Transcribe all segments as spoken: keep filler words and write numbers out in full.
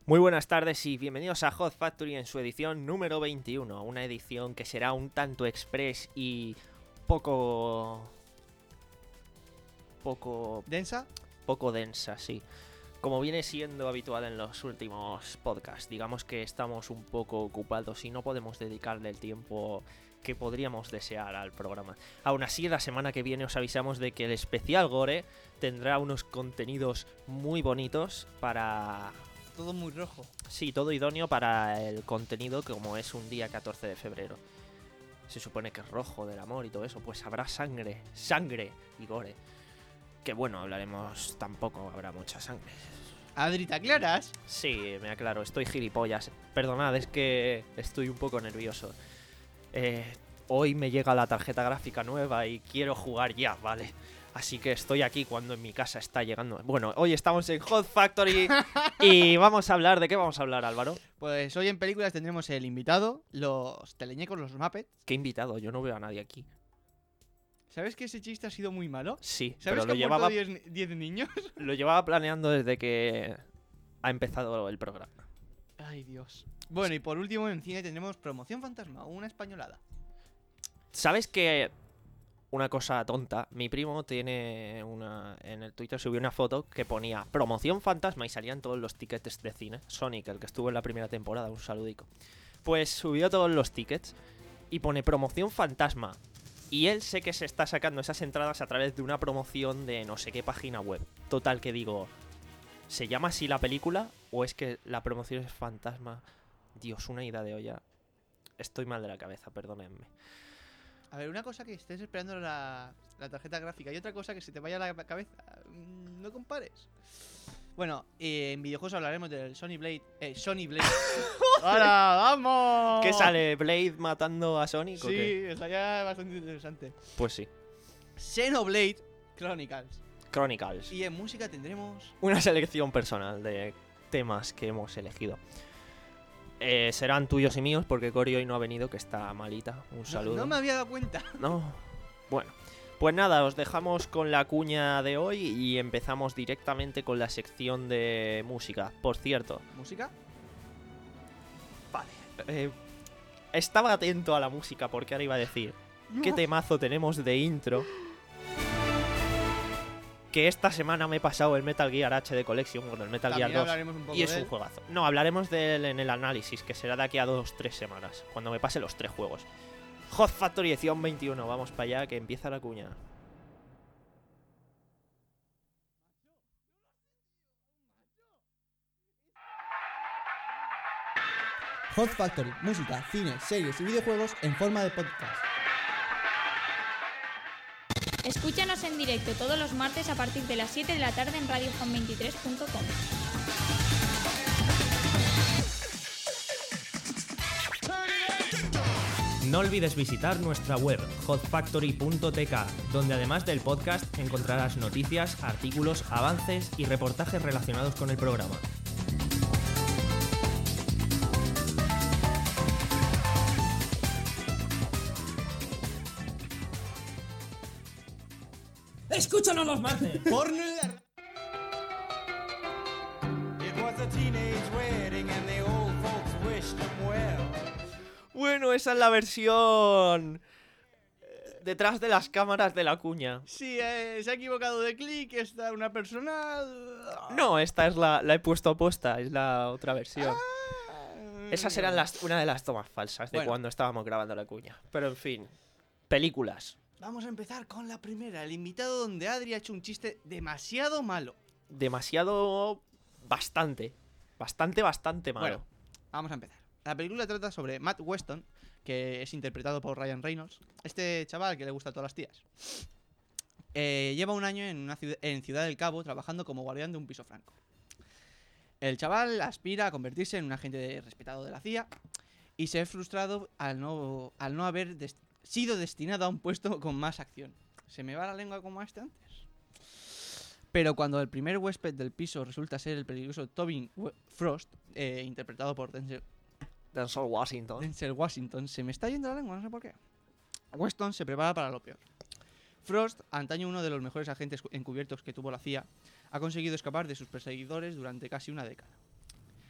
Muy buenas tardes y bienvenidos a Hot Factory en su edición número veintiuno, una edición que será un tanto express y poco... poco... ¿Densa? poco densa, sí. Como viene siendo habitual en los últimos podcasts, digamos que estamos un poco ocupados y no podemos dedicarle el tiempo que podríamos desear al programa. Aún así, la semana que viene os avisamos de que el especial Gore tendrá unos contenidos muy bonitos para... Todo muy rojo. Sí, todo idóneo para el contenido, como es un día catorce de febrero. Se supone que es rojo del amor y todo eso, pues habrá sangre, sangre y gore. Que bueno, hablaremos, tampoco habrá mucha sangre. Adri, ¿te aclaras? Sí, me aclaro, estoy gilipollas. Perdonad, es que estoy un poco nervioso. Eh, hoy me llega la tarjeta gráfica nueva y quiero jugar ya, ¿vale? Así que estoy aquí cuando en mi casa está llegando. Bueno, hoy estamos en Hot Factory y vamos a hablar... ¿De qué vamos a hablar, Álvaro? Pues hoy en películas tendremos el invitado, los teleñecos, los Muppets. ¿Qué invitado? Yo no veo a nadie aquí. ¿Sabes que ese chiste ha sido muy malo? Sí, ¿Sabes pero que lo han llevaba, muerto diez niños? lo llevaba planeando desde que ha empezado el programa. Ay, Dios. Bueno, y por último en cine tendremos Promoción Fantasma, una españolada. ¿Sabes que una cosa tonta? Mi primo tiene una... En el Twitter subió una foto que ponía Promoción Fantasma y salían todos los tickets de cine. Sonic, el que estuvo en la primera temporada, un saludico. Pues subió todos los tickets y pone Promoción Fantasma. Y él sé que se está sacando esas entradas a través de una promoción de no sé qué página web. Total, que digo, ¿se llama así la película o es que la promoción es fantasma? Dios, una ida de olla. Estoy mal de la cabeza, perdónenme. A ver, una cosa que estés esperando la, la tarjeta gráfica y otra cosa que se te vaya a la cabeza. Mm, No compares. Bueno, eh, en videojuegos hablaremos del Sony Blade. Eh, Sony Blade. ¡Ahora, vamos! ¿Qué sale? ¿Blade matando a Sonic o Sí, qué? estaría bastante interesante. Pues sí. Xenoblade Chronicles. Chronicles. Y en música tendremos... Una selección personal de temas que hemos elegido. Eh, serán tuyos y míos porque Cori hoy no ha venido, que está malita. Un saludo. No, no me había dado cuenta. No. Bueno. Pues nada, os dejamos con la cuña de hoy y empezamos directamente con la sección de música. Por cierto, ¿Música? vale. Eh, estaba atento a la música porque ahora iba a decir qué temazo tenemos de intro. Que esta semana me he pasado el Metal Gear H D Collection con el Metal También Gear dos. hablaremos un poco Y es de un él. juegazo. No, hablaremos de él en el análisis, que será de aquí a dos tres semanas, cuando me pase los tres juegos. Hot Factory edición veintiuno, vamos para allá, que empieza la cuña. Hot Factory, música, cine, series y videojuegos en forma de podcast. Escúchanos en directo todos los martes a partir de las siete de la tarde en radio home veintitrés punto com. No olvides visitar nuestra web hot factory punto t k, donde además del podcast encontrarás noticias, artículos, avances y reportajes relacionados con el programa. ¡Escúchanos los martes! Porno en la... It was a teenage wedding and the old folks wished them well. Bueno, esa es la versión eh, detrás de las cámaras de la cuña. Sí, eh, se ha equivocado de clic, está una persona... No, esta es la, la he puesto opuesta, es la otra versión. Ah, Esas eran las, una de las tomas falsas de Bueno. cuando estábamos grabando la cuña. Pero en fin, películas. Vamos a empezar con la primera, el invitado donde Adri ha hecho un chiste demasiado malo. Demasiado... Bastante. Bastante, bastante malo. Bueno, vamos a empezar. La película trata sobre Matt Weston, que es interpretado por Ryan Reynolds. Este chaval que le gusta a todas las tías. Eh, lleva un año en, una ciudad, en Ciudad del Cabo trabajando como guardián de un piso franco. El chaval aspira a convertirse en un agente de- respetado de la C I A y se ve frustrado al no, al no haber des- sido destinado a un puesto con más acción. ¿Se me va la lengua como este antes? Pero cuando el primer huésped del piso resulta ser el peligroso Tobin We- Frost, eh, interpretado por Denzel, Denzel Washington. Denzel Washington, se me está yendo la lengua, no sé por qué. Weston se prepara para lo peor. Frost, antaño uno de los mejores agentes encubiertos que tuvo la C I A, ha conseguido escapar de sus perseguidores durante casi una década.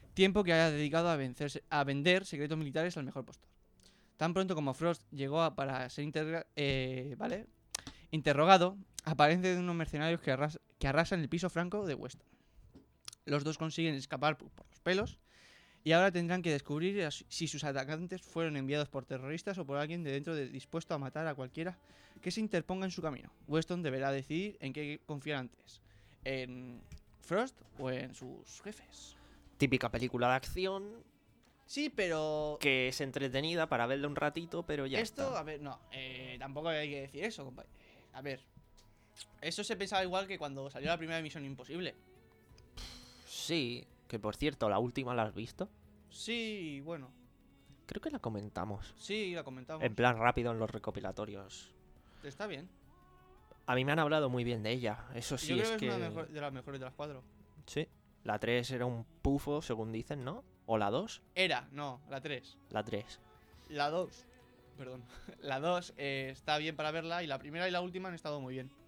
tiempo que haya dedicado a, vencerse- a vender secretos militares al mejor postor. Tan pronto como Frost llegó a- para ser integra- eh, ¿vale? interrogado, aparece de unos mercenarios que, arras- que arrasan el piso franco de Weston. Los dos consiguen escapar por por los pelos y ahora tendrán que descubrir a su- si sus atacantes fueron enviados por terroristas o por alguien de dentro de- dispuesto a matar a cualquiera que se interponga en su camino. Weston deberá decidir en qué confiar antes, en Frost o en sus jefes. Típica película de acción Sí, pero que es entretenida para verla un ratito, pero ya esto, está. a ver, no, eh, tampoco hay que decir eso, compa. Eh, A ver, eso se pensaba igual que cuando salió la primera Misión Imposible. Sí, que por cierto, la última la has visto. Sí, bueno, Creo que la comentamos. sí, la comentamos. En plan rápido en los recopilatorios. Está bien. A mí me han hablado muy bien de ella. Eso sí, Yo creo es que que. es una mejor- de las mejores de las cuatro. Sí. La tres era un pufo, según dicen, ¿no? ¿O la dos? Era, no, la tres. La tres. La dos, perdón. La dos eh, está bien para verla y la primera y la última han estado muy bien.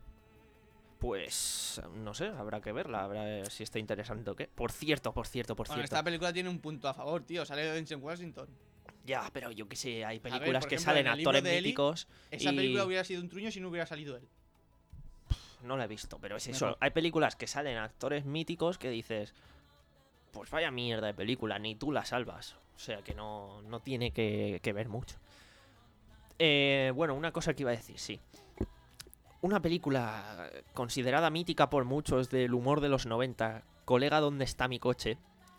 Pues no sé, habrá que verla, habrá ver si está interesante o qué. Por cierto, por cierto, por Bueno, cierto. esta película tiene un punto a favor, tío. Sale Denzel Washington. Ya, pero yo qué sé, hay ver, películas por que ejemplo, salen en el libro actores de Eli, míticos. Esa y- película hubiera sido un truño si no hubiera salido él. No la he visto, pero es eso. Mejor. Hay películas que salen actores míticos que dices, pues vaya mierda de película, ni tú la salvas. O sea que no, no tiene que, que ver mucho. Eh, bueno, una cosa que iba a decir, sí. Una película considerada mítica por muchos del humor de los noventa, Colega, ¿dónde está mi coche?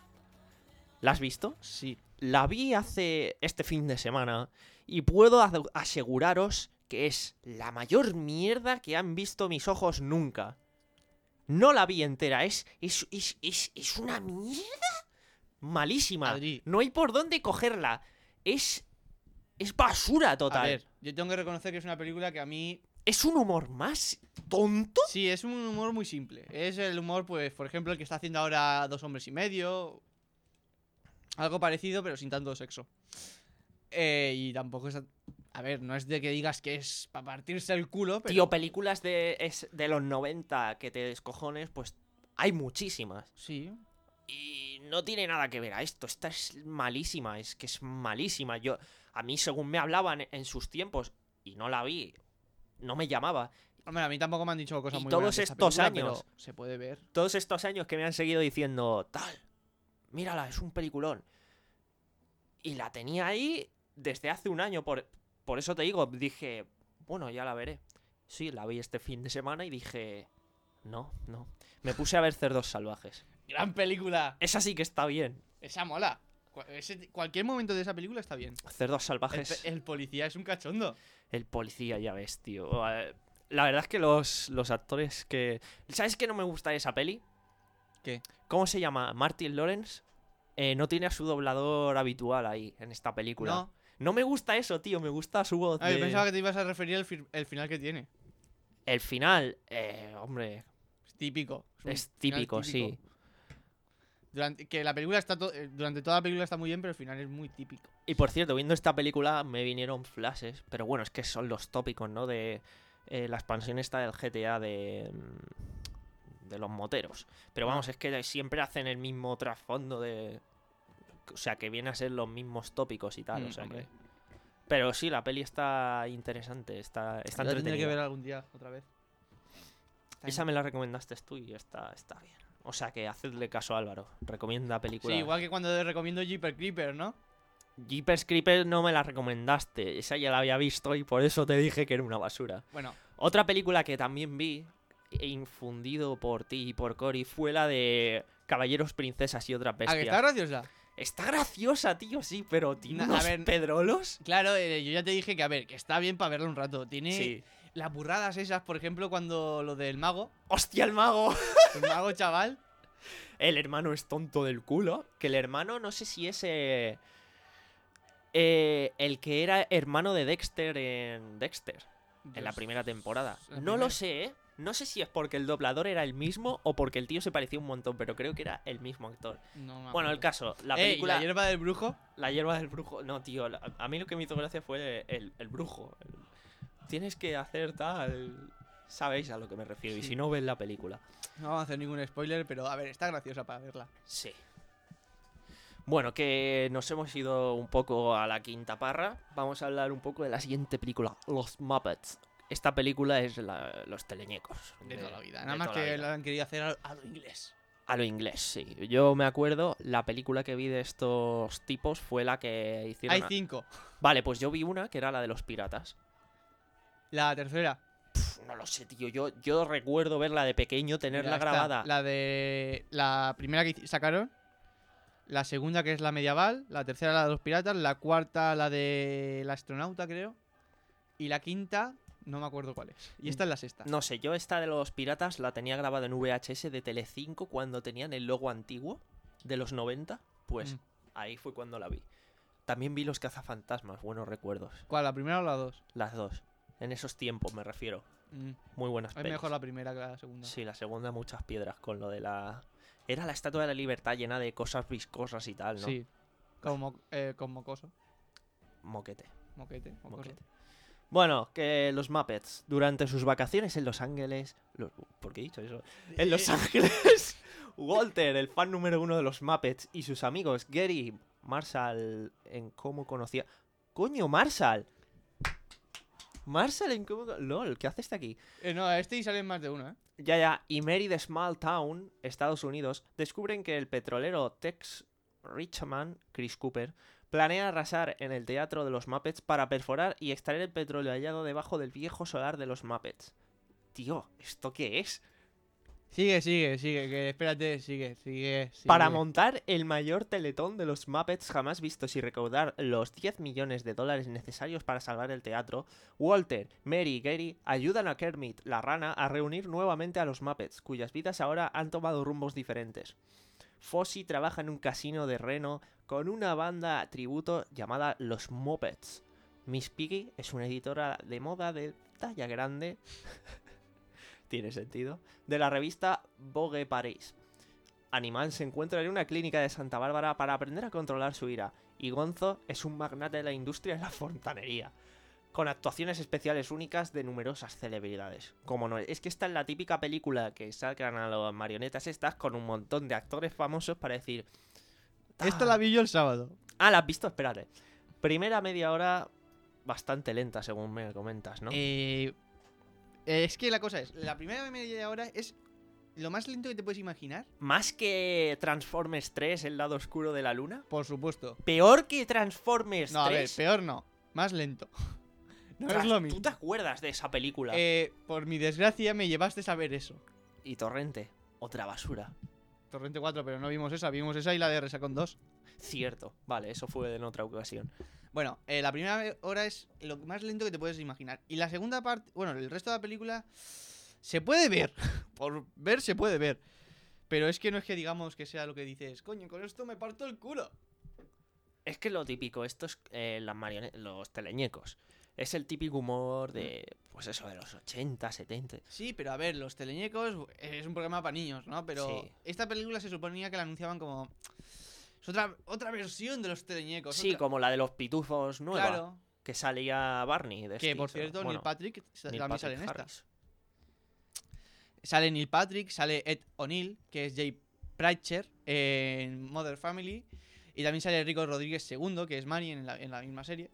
¿La has visto? Sí. La vi hace este fin de semana y puedo ase- aseguraros que es la mayor mierda que han visto mis ojos nunca. No la vi entera, es, es, es, es, es una mierda malísima. Adri. No hay por dónde cogerla. Es, es basura A total. ver, yo tengo que reconocer que es una película que a mí... Es un humor más tonto. Sí, es un humor muy simple. Es el humor, pues, por ejemplo, el que está haciendo ahora Dos hombres y medio. Algo parecido, pero sin tanto sexo. Eh, y tampoco es... A ver, no es de que digas que es para partirse el culo, pero... Tío, películas de, es- de los noventa que te descojones, pues hay muchísimas. Sí. Y no tiene nada que ver a esto. Esta es malísima, es que es malísima. Yo, a mí, según me hablaban en sus tiempos, y no la vi, no me llamaba. Hombre, a mí tampoco me han dicho cosas Y muy todos buenas de esta estos película, años. pero se puede ver. Todos estos años que me han seguido diciendo, tal, mírala, es un peliculón. Y la tenía ahí desde hace un año, por, por eso te digo, dije, bueno, ya la veré. Sí, la vi este fin de semana y dije, no, no. Me puse a ver Cerdos Salvajes. ¡Gran película! Esa sí que está bien. Esa mola. Cu- ese- cualquier momento de esa película está bien. Cerdos El, Salvajes. pe- el policía es un cachondo. El policía, ya ves, tío. Eh, La verdad es que los, los actores que... ¿Sabes qué no me gusta de esa peli? ¿Qué? ¿Cómo se llama? Martin Lawrence. Eh, no tiene a su doblador habitual ahí, en esta película. No. No me gusta eso, tío. Me gusta su voz. Ah, yo de- pensaba que te ibas a referir al fir- el final que tiene. El final, eh, hombre, Es típico. un es final típico, sí. Durante, que la película está to- eh, durante toda la película está muy bien, pero el final es muy típico. Y por cierto, viendo esta película me vinieron flashes. Pero bueno, es que son los tópicos, ¿no? De eh, la expansión esta del G T A de... mm, de los moteros. Pero vamos, es que siempre hacen el mismo trasfondo de... O sea, que viene a ser los mismos tópicos y tal, Mm, o sea hombre. que... Pero sí, la peli está interesante, está, está La tendré que entretenida. ver algún día, otra vez. Está Esa en- me la recomendaste tú y está, está bien. O sea que hacedle caso a Álvaro. Recomienda películas. Sí, igual que cuando te recomiendo Jeepers Creepers, ¿no? Jeepers Creepers no me la recomendaste. Esa ya la había visto y por eso te dije que era una basura. Bueno, Otra película que también vi, e infundido por ti y por Cory, fue la de Caballeros, Princesas y otras ¿a que bestias. está graciosa? Está graciosa, tío, sí, pero tiene Na- a unos ver- pedrolos. Claro, eh, yo ya te dije que, a ver, que está bien para verlo un rato. Tiene Sí. las burradas esas, por ejemplo, cuando lo del mago, ¡Hostia, el mago! el mago chaval. El hermano es tonto del culo. Que el hermano, no sé si es eh, eh, el que era hermano de Dexter en Dexter, en la Dios, primera temporada. la No primera. lo sé, ¿eh? No sé si es porque el doblador era el mismo o porque el tío se parecía un montón, pero creo que era el mismo actor. No me Bueno, el acuerdo. caso, la Eh, ¿y película... la hierba del brujo? La hierba del brujo. No, tío, la- a mí lo que me hizo gracia fue el, el brujo. El- tienes que hacer tal. Sabéis a lo que me refiero. Y Sí. si no, ves la película. No vamos a hacer ningún spoiler, pero a ver, está graciosa para verla. Sí. Bueno, que nos hemos ido un poco a la quinta parra. Vamos a hablar un poco de la siguiente película, Los Muppets. Esta película es la- los teleñecos. De toda la vida. de Nada más toda la que vida. la han querido hacer a, a lo inglés. A lo inglés, sí. Yo me acuerdo, la película que vi de estos tipos fue la que hicieron... Hay a- cinco. Vale, pues yo vi una que era la de los piratas. La tercera. Pf, no lo sé, tío. Yo, yo recuerdo verla de pequeño, tenerla Mira, está grabada. La de. La primera que hici- sacaron. La segunda, que es la medieval. La tercera, la de los piratas. La cuarta, la de la astronauta, creo. Y la quinta, no me acuerdo cuál es. Y esta es la sexta. No sé, yo esta de los piratas la tenía grabada en V H S de Telecinco cuando tenían el logo antiguo de los noventa. Pues Mm. ahí fue cuando la vi. También vi los cazafantasmas, buenos recuerdos. ¿Cuál? ¿La primera o la dos? Las dos. En esos tiempos me refiero. Mm. Muy buenas Es pelis. mejor la primera que la segunda. Sí, la segunda muchas piedras con lo de la... Era la Estatua de la Libertad llena de cosas viscosas y tal, ¿no? Sí. Como, eh, con mocoso. Moquete. Moquete. Mocoso. Moquete. Bueno, que los Muppets, durante sus vacaciones en Los Ángeles... lo- ¿Por qué he dicho eso? En Los Ángeles, Walter, el fan número uno de los Muppets, y sus amigos Gary, Marshall, en cómo conocía... ¡Coño, Marshall! Marshall en cómo... LOL, ¿qué hace este aquí? Eh, no, a este y salen más de uno, ¿eh? Ya, ya, y Mary de Small Town, Estados Unidos, descubren que el petrolero Tex Richman, Chris Cooper, planea arrasar en el teatro de los Muppets para perforar y extraer el petróleo hallado debajo del viejo solar de los Muppets. Tío, ¿esto qué es? Sigue, sigue, sigue. Que espérate, sigue, sigue. sigue. Para montar el mayor teletón de los Muppets jamás vistos y recaudar los diez millones de dólares necesarios para salvar el teatro, Walter, Mary y Gary ayudan a Kermit, la rana, a reunir nuevamente a los Muppets, cuyas vidas ahora han tomado rumbos diferentes. Fozzie trabaja en un casino de Reno con una banda tributo llamada Los Muppets. Miss Piggy es una editora de moda de talla grande... Tiene sentido. De la revista Vogue Paris. Animal se encuentra en una clínica de Santa Bárbara para aprender a controlar su ira. Y Gonzo es un magnate de la industria de la fontanería. Con actuaciones especiales únicas de numerosas celebridades. Como no, es que esta es la típica película que sacan a las marionetas estas con un montón de actores famosos para decir... Esta la vi yo el sábado. Ah, ¿la has visto? Espérate. Primera media hora bastante lenta, según me comentas, ¿no? Eh, eh, es que la cosa es, la primera media hora es lo más lento que te puedes imaginar. Más que Transformers tres, el lado oscuro de la luna. Por supuesto. Peor que Transformers No, a ver, tres. peor no. Más lento. No Tras- es lo ¿Tú mismo. te acuerdas de esa película? Eh, por mi desgracia me llevaste a ver eso. Y Torrente, otra basura. Torrente cuatro, pero no vimos esa. Vimos esa y la de Resacon dos. Cierto, vale, eso fue en otra ocasión. Bueno, eh, la primera hora es lo más lento que te puedes imaginar. Y la segunda parte, bueno, el resto de la película se puede ver. Por ver se puede ver. Pero es que no es que digamos que sea lo que dices, coño, con esto me parto el culo. Es que lo típico, estos, eh, las marionetas, los teleñecos, es el típico humor de, pues eso, de los ochenta, setenta. Sí, pero a ver, los teleñecos es un programa para niños, ¿no? Pero Sí. esta película se suponía que la anunciaban como... Es otra, otra versión de los teleñecos. Sí, otra- como la de los pitufos nueva, Claro. que salía Barney. De Que por Steve, cierto, bueno, Neil Patrick sa- Neil también Patrick sale en esta. Harris. Sale Neil Patrick, sale Ed O'Neill, que es Jay Pratcher en Mother Family. Y también sale Rico Rodríguez segundo, que es Manny en la, en la misma serie.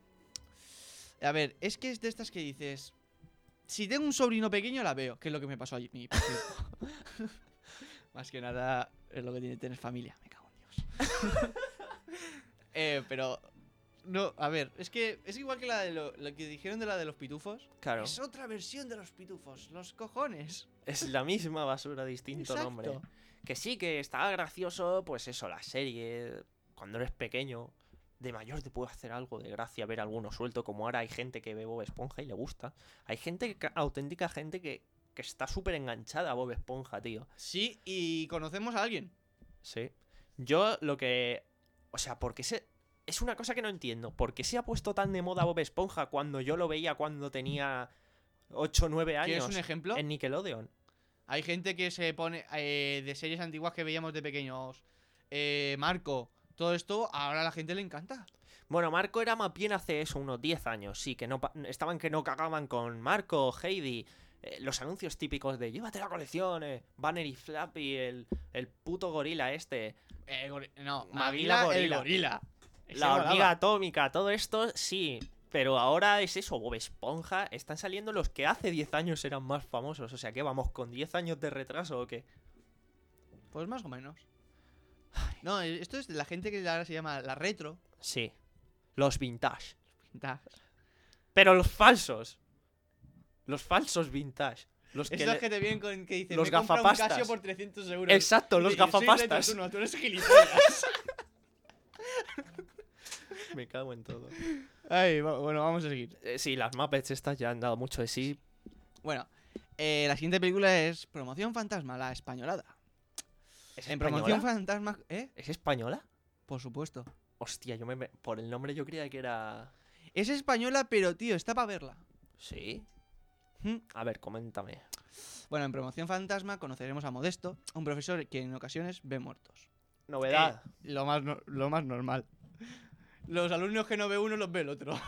A ver, es que es de estas que dices... Si tengo un sobrino pequeño la veo, que es lo que me pasó a mí, por cierto. Más que nada es lo que tiene tener familia, me cago en Dios. eh, pero... No, a ver, es que es igual que la de lo, lo que dijeron de la de los pitufos. Claro, Es otra versión de los pitufos, los cojones. es la misma basura, distinto Exacto. nombre. Que sí, que estaba gracioso, pues eso, la serie, cuando eres pequeño. De mayor te puede hacer algo de gracia ver alguno suelto, como ahora hay gente que ve Bob Esponja y le gusta. Hay gente, que- auténtica gente que, que está súper enganchada a Bob Esponja, tío. Sí, y conocemos a alguien. Sí. Yo lo que... O sea, porque se... Es una cosa que no entiendo. ¿Por qué se ha puesto tan de moda Bob Esponja cuando yo lo veía cuando tenía ocho o nueve años? ¿Quieres un ejemplo? En Nickelodeon. Hay gente que se pone eh, de series antiguas que veíamos de pequeños. Eh, Marco, todo esto ahora a la gente le encanta. Bueno, Marco era más bien hace eso, unos diez años. Sí, que no pa- estaban que no cagaban con Marco, Heidi, eh, los anuncios típicos de llévate la colección, eh, Banner y Flappy, el, el puto gorila este, Eh, gori- no, Maguila Maguila el gorila. gorila. Ese la molaba. hormiga atómica, todo esto, sí. Pero ahora es eso, Bob Esponja. Están saliendo los que hace diez años eran más famosos. O sea, ¿qué vamos? ¿Con diez años de retraso o qué? Pues más o menos. No, esto es de la gente que ahora se llama la retro. Sí. Los vintage. Da. Pero los falsos. Los falsos vintage. Los que Estos le- que te vienen con que dicen, los me compra un gafapastas. Casio por trescientos euros. Exacto, Y los te dices, "Soy gafapastas". retro, tú no, tú eres gilipollas. Me cago en todo. Ay, va- bueno, vamos a seguir. Eh, sí, las Muppets estas ya han dado mucho de sí. Bueno, eh, la siguiente película es Promoción Fantasma, la españolada. ¿Es En española? Promoción Fantasma... ¿Eh? ¿Es española? Por supuesto. Hostia, yo me... me- por el nombre yo creía que era... Es española, pero tío, está para verla. Sí. ¿Mm? A ver, coméntame. Bueno, en Promoción Fantasma conoceremos a Modesto, un profesor que en ocasiones ve muertos. Novedad. Eh, lo, más no- lo más normal. Los alumnos que no ve uno los ve el otro.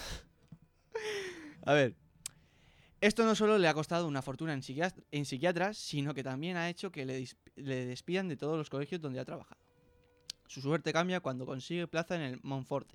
A ver. Esto no solo le ha costado una fortuna en, psiquiat- en psiquiatras, sino que también ha hecho que le, dis- le despidan de todos los colegios donde ha trabajado. Su suerte cambia cuando consigue plaza en el Monforte.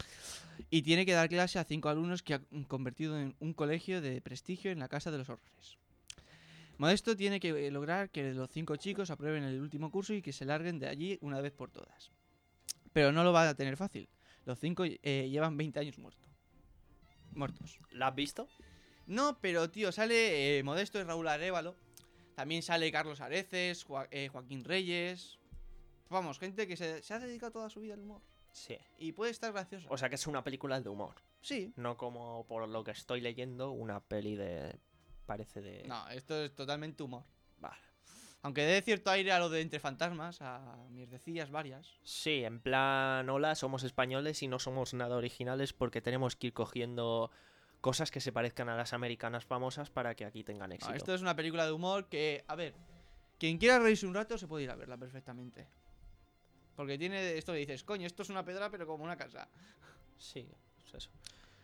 Y tiene que dar clase a cinco alumnos que ha convertido en un colegio de prestigio en la Casa de los Horrores. Modesto tiene que eh, lograr que los cinco chicos aprueben el último curso y que se larguen de allí una vez por todas. Pero no lo va a tener fácil. Los cinco eh, llevan veinte años muertos. Muertos. ¿La has visto? No, pero tío, sale eh, Modesto y Raúl Arévalo. También sale Carlos Areces, Joa- eh, Joaquín Reyes. Vamos, gente que se, se ha dedicado toda su vida al humor. Sí. Y puede estar graciosa. O sea que es una película de humor. Sí. No como por lo que estoy leyendo, una peli de... Parece de... No, esto es totalmente humor. Vale. Aunque dé cierto aire a lo de Entre Fantasmas, a mierdecillas varias. Sí, en plan, hola, somos españoles y no somos nada originales porque tenemos que ir cogiendo cosas que se parezcan a las americanas famosas para que aquí tengan No, éxito. esto es una película de humor que, a ver, quien quiera reírse un rato se puede ir a verla perfectamente. Porque tiene esto que dices, coño, esto es una pedra pero como una casa. Sí, es eso.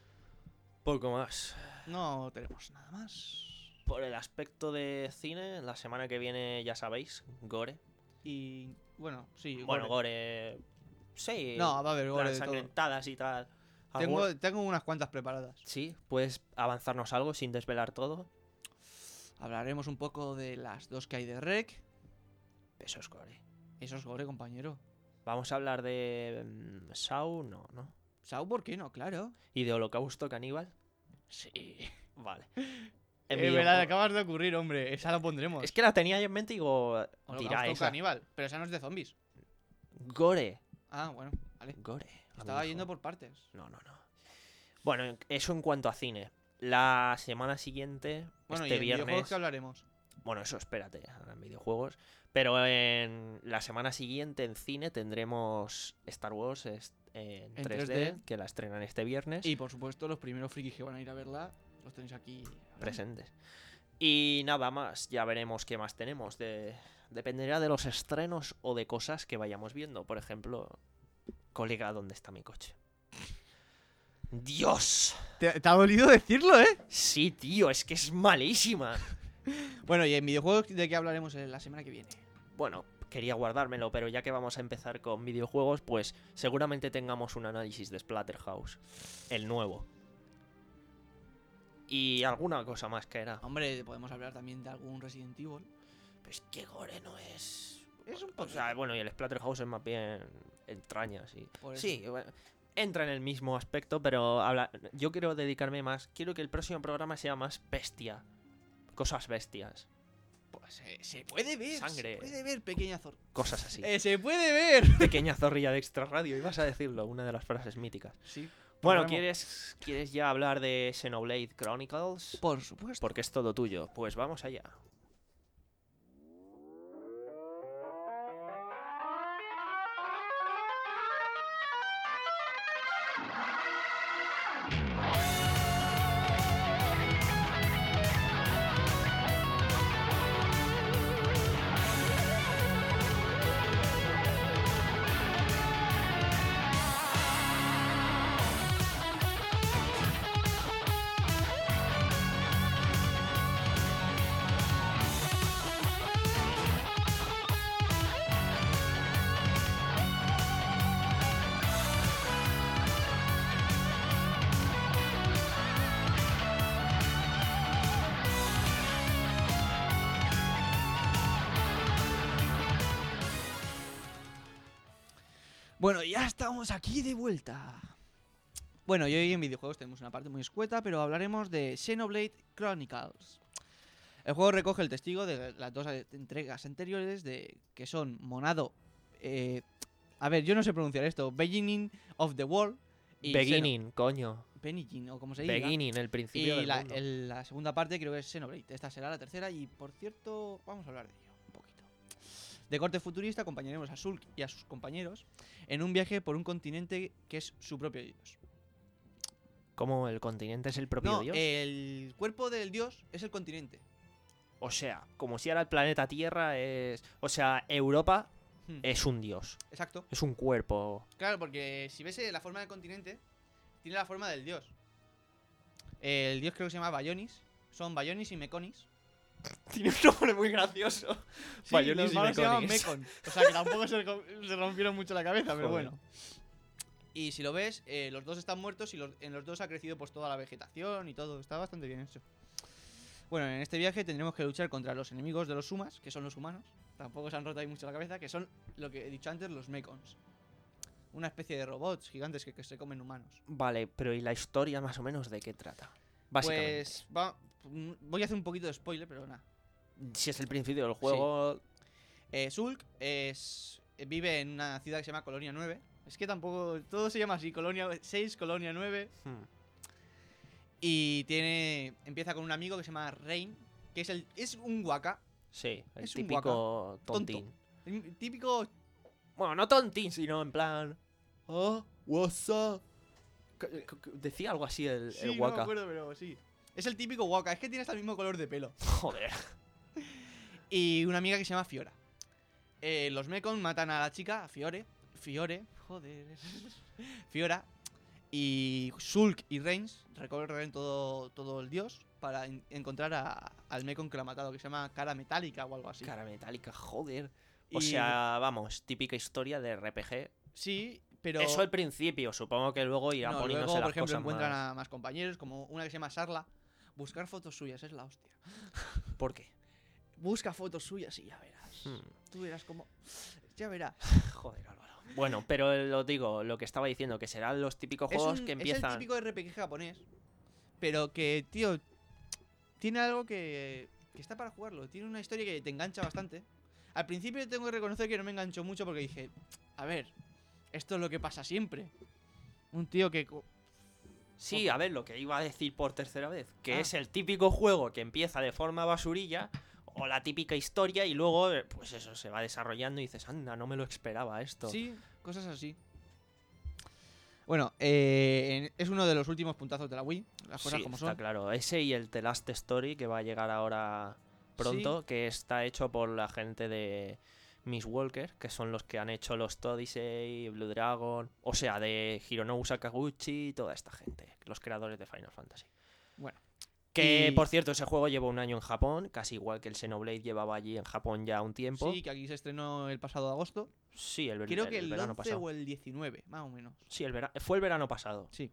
Poco más. No tenemos nada más. Por el aspecto de cine, la semana que viene, ya sabéis, gore. Y, bueno, sí. Bueno, gore. gore... Sí, No, va a haber plan gore de todo. sangrentadas y tal. Tengo, ¿Algún- tengo unas cuantas preparadas. Sí, ¿puedes avanzarnos algo sin desvelar todo? Hablaremos un poco de las dos que hay de Rec. Eso es gore. Eso es gore, compañero. Vamos a hablar de... mm, Saw, no, ¿no? ¿Sao por qué no? Claro. ¿Y de Holocausto Caníbal? Sí. Vale. Es En verdad, videojuego- acabas de ocurrir, hombre. Esa la pondremos. Es que la tenía yo en mente y digo, dirá Holocausto esa. caníbal. Pero esa no es de zombies. Gore. Ah, bueno, vale. Gore. Estaba amigo. yendo por partes. No, no, no. Bueno, eso en cuanto a cine. La semana siguiente, Bueno, este y en videojuegos viernes... que hablaremos. Bueno, eso espérate, ahora en videojuegos. Pero en la semana siguiente en cine tendremos Star Wars est- en, En tres D, tres D. que la estrenan este viernes. Y por supuesto, los primeros frikis que van a ir a verla, los tenéis aquí. presentes. Y nada más, ya veremos qué más tenemos. De... Dependerá de los estrenos o de cosas que vayamos viendo. Por ejemplo, colega, ¿dónde está mi coche? ¡Dios! Te, te ha dolido decirlo, ¿eh? Sí, tío, es que es malísima. Bueno, y en videojuegos, ¿de qué hablaremos en la semana que viene? Bueno, quería guardármelo, pero ya que vamos a empezar con videojuegos, pues seguramente tengamos un análisis de Splatterhouse, el nuevo. Y alguna cosa más que era. Hombre, podemos hablar también de algún Resident Evil. Pues que gore no es. Es un O poco. sea, bueno, y el Splatterhouse es más bien entrañas y. Por eso. Sí, bueno, entra en el mismo aspecto, pero habla. Yo quiero dedicarme más. Quiero que el próximo programa sea más bestia. Cosas bestias. Pues eh, se puede ver. Sangre. Se puede ver, pequeña zor. Cosas así. Eh, se puede ver. Pequeña zorrilla de Extra Radio, ibas a decirlo, una de las frases míticas. Sí. Bueno, Podremos. ¿quieres, ¿quieres ya hablar de Xenoblade Chronicles? Por supuesto. Porque es todo tuyo. Pues vamos allá. Bueno, ya estamos aquí de vuelta. Bueno, y hoy en videojuegos tenemos una parte muy escueta, pero hablaremos de Xenoblade Chronicles. El juego recoge el testigo de las dos entregas anteriores, de que son Monado... Eh, a ver, yo no sé pronunciar esto. Beginning of the World. Y Beginning, coño. Xeno- Beginning, o como se diga. Beginning, el principio Y del la, mundo. el- la segunda parte creo que es Xenoblade. Esta será la tercera y, por cierto, vamos a hablar de ello un poquito. De corte futurista acompañaremos a Shulk y a sus compañeros en un viaje por un continente que es su propio dios. ¿Cómo el continente es el propio No, dios? el cuerpo del dios es el continente. O sea, como si ahora el planeta Tierra es... O sea, Europa Hmm, es un dios. Exacto. Es un cuerpo. Claro, porque si ves eh, la forma del continente, tiene la forma del dios. El dios creo que se llama Bayonis. Son Bayonis y Meconis. Tiene un nombre muy gracioso. Sí, Bayonis los y malos se llaman Meconis. Mecon. O sea que tampoco se, se rompieron mucho la cabeza, pero Joder. bueno. Y si lo ves, eh, los dos están muertos y los- en los dos ha crecido pues toda la vegetación y todo. Está bastante bien hecho. Bueno, en este viaje tendremos que luchar contra los enemigos de los Sumas, que son los humanos. Tampoco se han roto ahí mucho la cabeza, que son lo que he dicho antes, los Mecons. Una especie de robots gigantes que, que se comen humanos. Vale, pero ¿y la historia más o menos de qué trata? Básicamente. Pues va, mm, voy a hacer un poquito de spoiler, pero nada. Si es el principio del juego... Eh, Shulk es, eh, vive en una ciudad que se llama Colonia nueve. Es que tampoco... Todo se llama así, Colonia seis, Colonia nueve. Hmm. Y tiene... Empieza con un amigo que se llama Rain, que es el es un waka. Sí, el Es un típico tonto. tontín. el típico... Bueno, no tontín, sino en plan... Oh, what's up? C- c- Decía algo así el, Sí, el no me waka. acuerdo, pero sí. Es el típico waka, es que tiene hasta el mismo color de pelo. Joder. Y una amiga que se llama Fiora. Eh, los Mekon matan a la chica, a Fiore. Fiore, joder. Fiora. Y Shulk y Reigns recorren todo, todo el dios para en- encontrar a- al Mekon que lo ha matado, que se llama Cara Metálica o algo así. Cara metálica, joder. O Y- sea, vamos, típica historia de R P G. Sí, pero... Eso al principio, supongo que luego irán no, poniéndose luego, las por ejemplo, cosas encuentran más... a más compañeros, como una que se llama Sarla. Buscar fotos suyas es la hostia. ¿Por qué? Busca fotos suyas y ya verás. Hmm. Tú verás cómo... Ya verás. Joder, Álvaro. Bueno, pero lo digo, lo que estaba diciendo, que serán los típicos Es, juegos un- que es empiezan... el típico R P G japonés, pero que, tío, tiene algo que, que está para jugarlo. Tiene una historia que te engancha bastante. Al principio tengo que reconocer que no me enganchó mucho porque dije, a ver, esto es lo que pasa siempre. Un tío que... co- Sí, a ver, lo que iba a decir por tercera vez, que Ah. es el típico juego que empieza de forma basurilla, o la típica historia, y luego, eh, pues eso, se va desarrollando y dices, anda, no me lo esperaba esto. Sí, cosas así. Bueno, eh, en- es uno de los últimos puntazos de la Wii, las cosas Sí, como está son. claro. Ese y el The Last Story, que va a llegar ahora pronto, que está hecho por la gente de Miss Walker, que son los que han hecho los Odyssey, Blue Dragon, o sea, de Hironobu Sakaguchi, toda esta gente, los creadores de Final Fantasy. Bueno. Que, Y- por cierto, ese juego lleva un año en Japón, casi igual que el Xenoblade llevaba allí en Japón ya un tiempo. Sí, que aquí se estrenó el pasado agosto. Sí, el, ver- Creo el que el verano once pasado. o el diecinueve, más o menos. Sí, el vera- fue el verano pasado. Sí.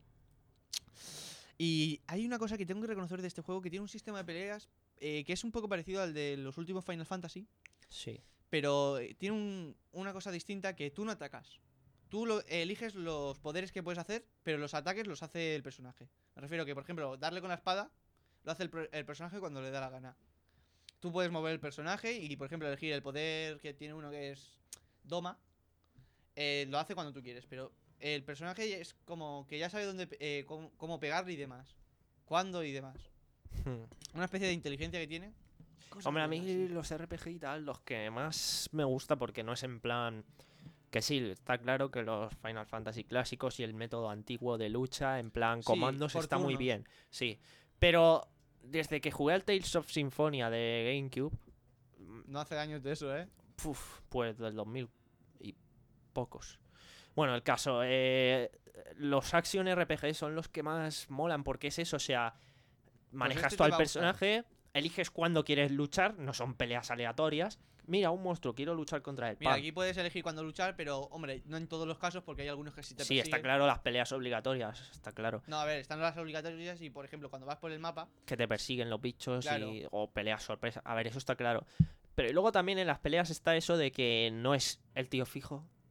Y hay una cosa que tengo que reconocer de este juego, que tiene un sistema de peleas eh, que es un poco parecido al de los últimos Final Fantasy, Sí. pero eh, tiene un- una cosa distinta, que tú no atacas. Tú lo- eliges los poderes que puedes hacer, pero los ataques los hace el personaje. Me refiero que, por ejemplo, darle con la espada lo hace el, per- el personaje cuando le da la gana. Tú puedes mover el personaje y, por ejemplo, elegir el poder que tiene uno que es Doma. eh, lo hace cuando tú quieres, pero el personaje es como que ya sabe dónde, pe- eh, cómo, cómo pegarle y demás. Cuándo y demás. Hmm. Una especie de inteligencia que tiene. Cosas Hombre, a buenas, mí sí. los R P G y tal, los que más me gusta, porque no es en plan... Que sí, está claro que los Final Fantasy clásicos y el método antiguo de lucha, en plan Sí, comandos, por está muy turnos. bien. Sí, pero desde que jugué al Tales of Symphonia de GameCube, No hace años de eso, ¿eh? puf, pues del dos mil y pocos. Bueno, el caso, eh, los Action R P G son los que más molan, porque es eso, o sea, manejas este tú te al va a gustar. personaje, eliges cuándo quieres luchar, no son peleas aleatorias. Mira, un monstruo, quiero luchar contra él. Mira, pam. aquí puedes elegir cuándo luchar, pero, hombre, no en todos los casos, porque hay algunos que sí te Sí, está persiguen. claro, las peleas obligatorias, está claro. No, a ver, están las obligatorias y, por ejemplo, cuando vas por el mapa, Que te persiguen los bichos Claro. y, o peleas sorpresa. A ver, eso está claro. Pero luego también en las peleas está eso de que no es el tío fijo,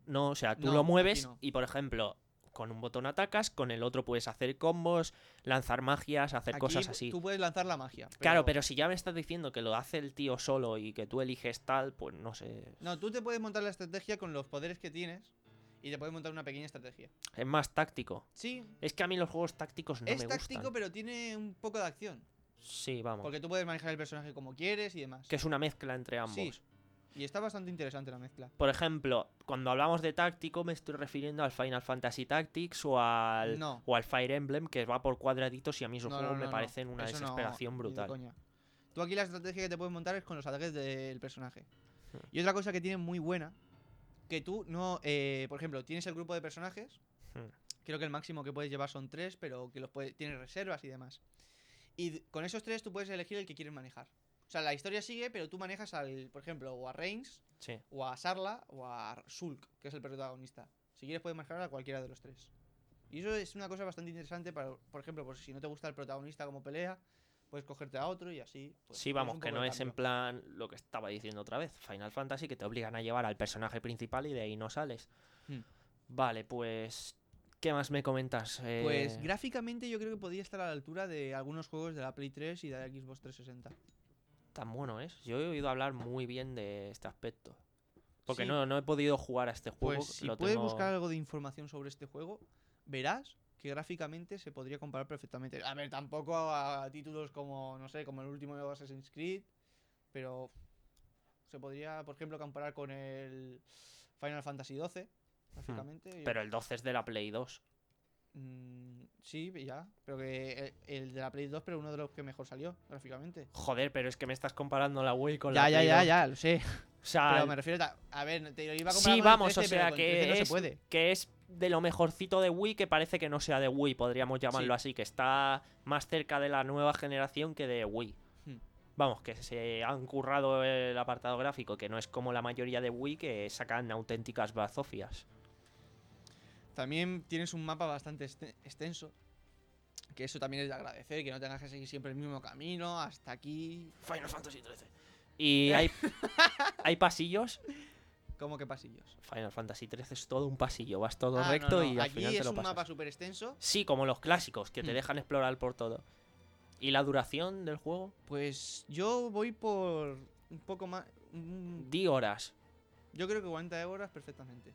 No, o sea, tú No, lo aquí mueves no. y, por ejemplo, con un botón atacas, con el otro puedes hacer combos, lanzar magias, hacer Aquí cosas así. Tú puedes lanzar la magia. Claro, pero si ya me estás diciendo que lo hace el tío solo y que tú eliges tal, pues no sé. No, tú te puedes montar la estrategia con los poderes que tienes y te puedes montar una pequeña estrategia. Es más táctico. Sí, Es que a mí los juegos tácticos no es me táctico, gustan. pero tiene un poco de acción. Sí, vamos. Porque tú puedes manejar el personaje como quieres y demás. Que es una mezcla entre ambos. Sí. Y está bastante interesante la mezcla. Por ejemplo, cuando hablamos de táctico me estoy refiriendo al Final Fantasy Tactics o al, No. o al Fire Emblem, que va por cuadraditos y a mí esos No, juegos no, me no, parecen no. una Eso no, desesperación ni de brutal. coña. Tú aquí la estrategia que te puedes montar es con los ataques del personaje. Hmm. Y otra cosa que tiene muy buena, que tú no, eh, por ejemplo, tienes el grupo de personajes, Hmm. creo que el máximo que puedes llevar son tres, pero que los puedes, tienes reservas y demás. Y d- con esos tres tú puedes elegir el que quieres manejar. O sea, la historia sigue, pero tú manejas al, por ejemplo, o a Reigns, Sí. o a Sarla, o a Shulk, que es el protagonista. Si quieres puedes manejar a cualquiera de los tres. Y eso es una cosa bastante interesante para, por ejemplo, pues si no te gusta el protagonista como pelea, puedes cogerte a otro y así. Pues, Sí, tienes vamos, un que poco no de es en cambio. plan lo que estaba diciendo otra vez, Final Fantasy, que te obligan a llevar al personaje principal y de ahí no sales. Hmm. Vale, pues... ¿Qué más me comentas? Eh, Pues gráficamente yo creo que podría estar a la altura de algunos juegos de la Play tres y de la Xbox trescientos sesenta. Tan bueno es. Yo he oído hablar muy bien de este aspecto. Porque Sí. no, no he podido jugar a este juego. Pues si lo puedes tengo- buscar algo de información sobre este juego, verás que gráficamente se podría comparar perfectamente. A ver, tampoco a, a títulos como, no sé, como el último de Assassin's Creed, pero se podría, por ejemplo, comparar con el Final Fantasy doce, gráficamente. Yo- Pero el doce es de la Play dos. Mm, sí, ya, pero que el, el de la Play dos, pero uno de los que mejor salió gráficamente. Joder, pero es que me estás comparando la Wii con Ya, la ya, Play ya, dos. ya, lo sé. O sea, Pero me refiero a... A ver, te lo iba a comparar sí, con el vamos, o trece, pero sea con el trece que no es, se puede. que es de lo mejorcito de Wii que parece que no sea de Wii, podríamos llamarlo Sí. así, que está más cerca de la nueva generación que de Wii. Hmm. Vamos, que se han currado el apartado gráfico, que no es como la mayoría de Wii que sacan auténticas bazofias. También tienes un mapa bastante este- extenso. Que eso también es de agradecer, que no tengas que seguir siempre el mismo camino hasta aquí. Final Fantasy trece. Y hay, hay pasillos. ¿Cómo que pasillos? Final Fantasy trece es todo un pasillo, vas todo Ah, recto no, no, y al aquí final te es lo un pasas. mapa súper extenso. Sí, como los clásicos, que te Hmm. dejan explorar por todo. ¿Y la duración del juego? Pues yo voy por un poco más. un- Di horas. Yo creo que cuarenta horas perfectamente.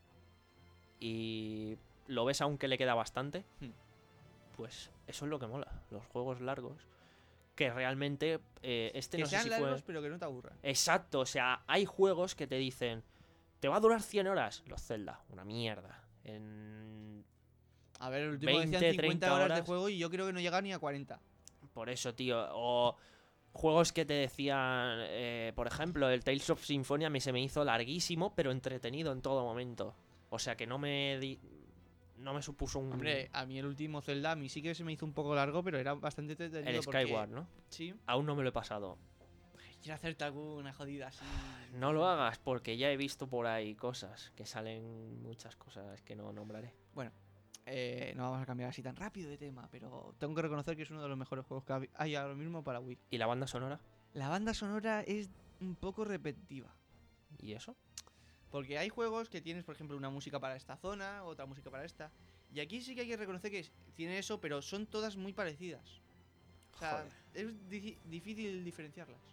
Y lo ves aún que le queda bastante. Hmm. Pues eso es lo que mola, los juegos largos. Que realmente eh, este Que no sé sean si largos, fue... pero que no te aburran. Exacto, o sea, hay juegos que te dicen, te va a durar cien horas. Los Zelda, una mierda. En... A ver, el último veinte, decían cincuenta treinta horas de horas. juego y yo creo que no llega ni a cuarenta. Por eso, tío. O juegos que te decían, eh, por ejemplo, el Tales of Symphonia me se me hizo larguísimo, pero entretenido en todo momento. O sea que no me di- no me supuso un Hombre, a mí el último Zelda, a mí sí que se me hizo un poco largo, pero era bastante entretenido. el porque- Skyward, ¿no? Sí. Aún no me lo he pasado. Quiero hacerte alguna jodida así. No lo hagas porque ya he visto por ahí cosas que salen muchas cosas que no nombraré. Eh, no vamos a cambiar así tan rápido de tema, pero tengo que reconocer que es uno de los mejores juegos que hab- hay ahora mismo para Wii. ¿Y la banda sonora? La banda sonora es un poco repetitiva. ¿Y eso? Porque hay juegos que tienes, por ejemplo, una música para esta zona, otra música para esta. Y aquí sí que hay que reconocer que es- tiene eso, pero son todas muy parecidas. O sea, Joder. es di- difícil diferenciarlas.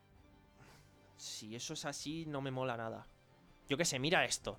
Si eso es así, no me mola nada. Yo qué sé, mira esto.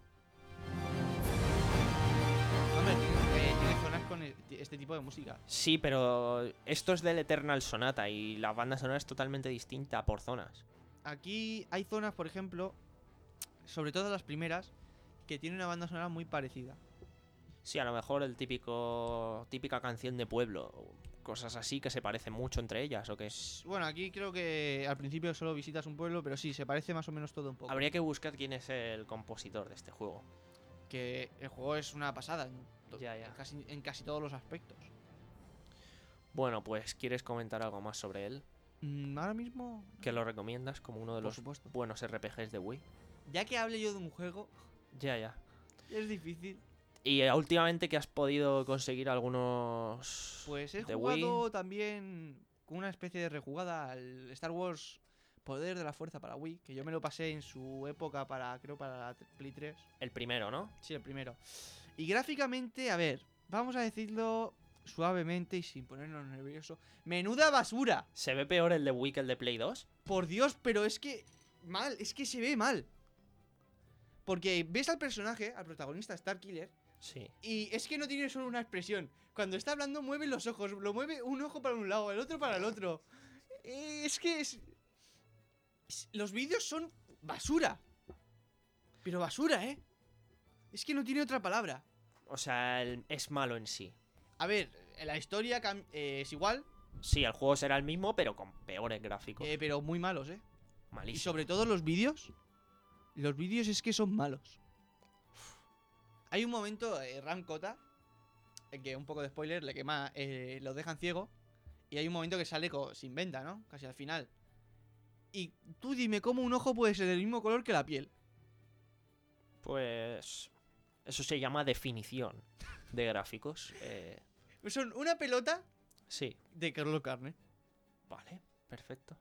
Hombre, tiene, eh, tiene zonas con e- este tipo de música. Sí, pero esto es del Eternal Sonata y la banda sonora es totalmente distinta por zonas. Aquí hay zonas, por ejemplo, sobre todo las primeras, que tienen una banda sonora muy parecida. Sí, a lo mejor el típico típica canción de pueblo, o cosas así que se parecen mucho entre ellas o qué. Bueno, aquí creo que al principio solo visitas un pueblo, pero sí, se parece más o menos todo un poco. Habría que buscar quién es el compositor de este juego. Que el juego es una pasada en, to- Ya, ya. en casi, en casi todos los aspectos. Bueno, pues ¿quieres comentar algo más sobre él? Mm, ahora mismo, ¿Que lo recomiendas como uno de por los supuesto. buenos R P Gs de Wii? Ya que hable yo de un juego, Ya, ya. es difícil. Y eh, últimamente que has podido conseguir algunos Pues he de jugado Wii. también con una especie de rejugada al Star Wars Poder de la Fuerza para Wii, que yo me lo pasé en su época para, creo, para la Play tres. El primero, ¿no? Sí, el primero. Y gráficamente, a ver, vamos a decirlo suavemente y sin ponernos nerviosos. ¡Menuda basura! ¿Se ve peor el de Wii que el de Play dos? Por Dios, pero es que... Mal, es que se ve mal. Porque ves al personaje, al protagonista Starkiller, Sí. y es que no tiene solo una expresión. Cuando está hablando mueve los ojos, lo mueve un ojo para un lado, el otro para el otro. Eh, Es que es... es- Los vídeos son basura. Pero basura, ¿eh? Es que no tiene otra palabra. O sea, el- es malo en sí. A ver, la historia cam- eh, es igual, Sí, el juego será el mismo, pero con peores gráficos. eh, pero muy malos, ¿eh? Y Malísimo. sobre todo los vídeos. Los vídeos es que son malos. Hay un momento, eh, Ram Kota, en que un poco de spoiler, le quema, eh, lo dejan ciego. Y hay un momento que sale co- sin venda, ¿no? Casi al final. Y tú dime cómo un ojo puede ser del mismo color que la piel. Pues... Eso se llama definición de gráficos. Eh, Son una pelota sí, de Carlos Carne. vale, perfecto.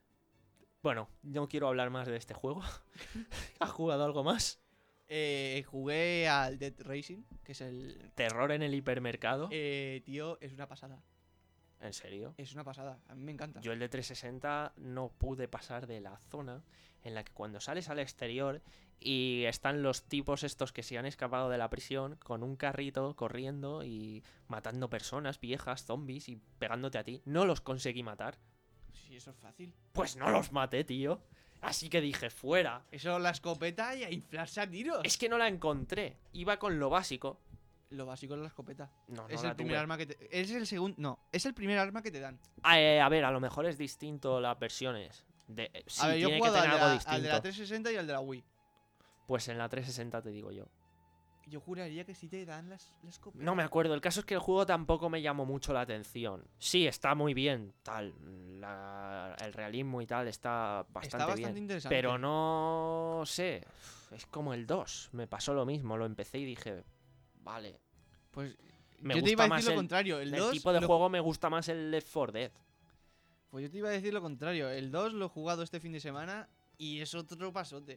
Bueno, no quiero hablar más de este juego. ¿Has jugado algo más? Eh, jugué al Dead Racing, que es el... Terror en el hipermercado. Eh, tío, es una pasada. ¿En serio? Es una pasada. A mí me encanta. Yo el de trescientos sesenta no pude pasar de la zona en la que cuando sales al exterior y están los tipos estos que se han escapado de la prisión con un carrito corriendo y matando personas, viejas, zombies y pegándote a ti. No los conseguí matar. Sí, eso es fácil. Pues no los maté, tío. Así que dije, fuera. Eso, la escopeta y a inflarse a tiros. Es que no la encontré. Iba con lo básico. Lo básico es la escopeta. No, no es la el primer tuve. arma que te... Es el segundo... No, es el primer arma que te dan. Eh, a ver, a lo mejor es distinto las versiones. De... eh, Sí, a ver, yo he tiene que jugado al tener de, algo la, distinto. al de la trescientos sesenta y al de la Wii. Pues en la trescientos sesenta te digo yo. Yo juraría que sí te dan las, la escopeta. No me acuerdo, el caso es que el juego tampoco me llamó mucho la atención. Sí, está muy bien, tal. la- el realismo y tal está bastante, Está bastante bien. interesante. Pero no sé, es como el dos. Me pasó lo mismo, lo empecé y dije, vale. Pues Me yo te gusta iba a más decir lo el- contrario. El El dos tipo de lo- juego me gusta más el Left four Dead. Pues yo te iba a decir lo contrario. El dos lo he jugado este fin de semana y es otro pasote.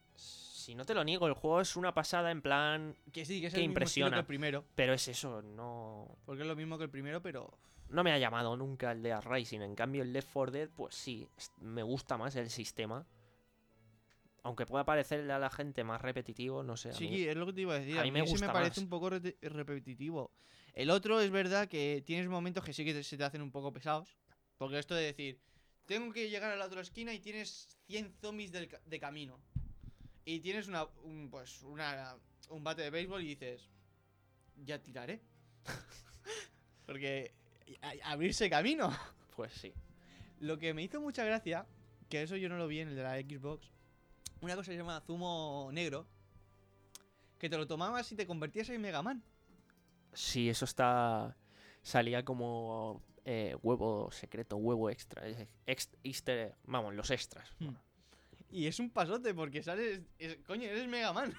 Si no te lo niego, el juego es una pasada en plan... Que sí, que es Que el mismo estilo impresiona. que el primero. Pero es eso, no... Porque es lo mismo que el primero, pero... No me ha llamado nunca el Dead Rising. En cambio, el Left four Dead, pues sí, es- me gusta más el sistema. Aunque pueda parecerle a la gente más repetitivo, no sé. A Sí, mí- es lo que te iba a decir. a A mí mí, me ese gusta me parece más. un poco rete- repetitivo. El otro es verdad que tienes momentos que sí que te- se te hacen un poco pesados. Porque esto de decir, tengo que llegar a la otra esquina y tienes cien zombies del ca- de camino. Y tienes una, un, pues, una, un bate de béisbol y dices, ya tiraré. Porque a- abrirse camino. Pues sí. Lo que me hizo mucha gracia, que eso yo no lo vi en el de la Xbox, una cosa que se llama zumo negro, que te lo tomabas y te convertías en Mega Man. Sí, eso está... Salía como eh, huevo secreto, huevo extra. eh, ex- easter egg, vamos, los extras. Hmm. Y es un pasote porque sales... es- coño, eres Mega Man.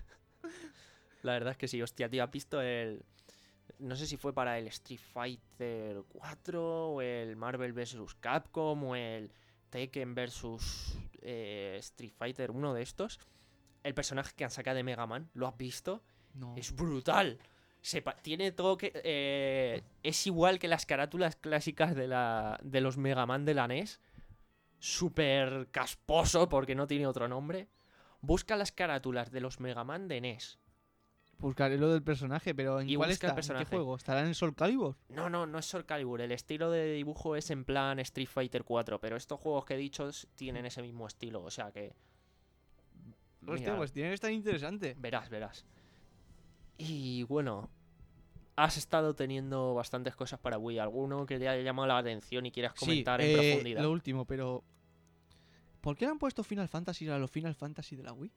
La verdad es que sí, hostia, tío, ¿has visto el... No sé si fue para el Street Fighter cuatro o el Marvel versus. Capcom o el Tekken versus. eh, Street Fighter, uno de estos. El personaje que han sacado de Mega Man, ¿lo has visto? No. Es brutal. Se pa- tiene todo que... eh, es igual que las carátulas clásicas de, la, de los Mega Man de la N E S. Súper casposo porque no tiene otro nombre. Busca las carátulas de los Mega Man de N E S. Buscaré lo del personaje, pero ¿en Y cuál busca el está? ¿En personaje. qué juego? ¿Estará en el Soul Calibur? No, no, no es Soul Calibur. El estilo de dibujo es en plan Street Fighter cuatro. Pero estos juegos que he dicho s- tienen ese mismo estilo. O sea que... Hostia, mira, pues tiene que estar interesante. verás, verás. Y bueno... Has estado teniendo bastantes cosas para Wii. ¿Alguno que te haya llamado la atención y quieras comentar sí, en eh, profundidad? lo último, pero... ¿Por qué le han puesto Final Fantasy a los Final Fantasy de la Wii?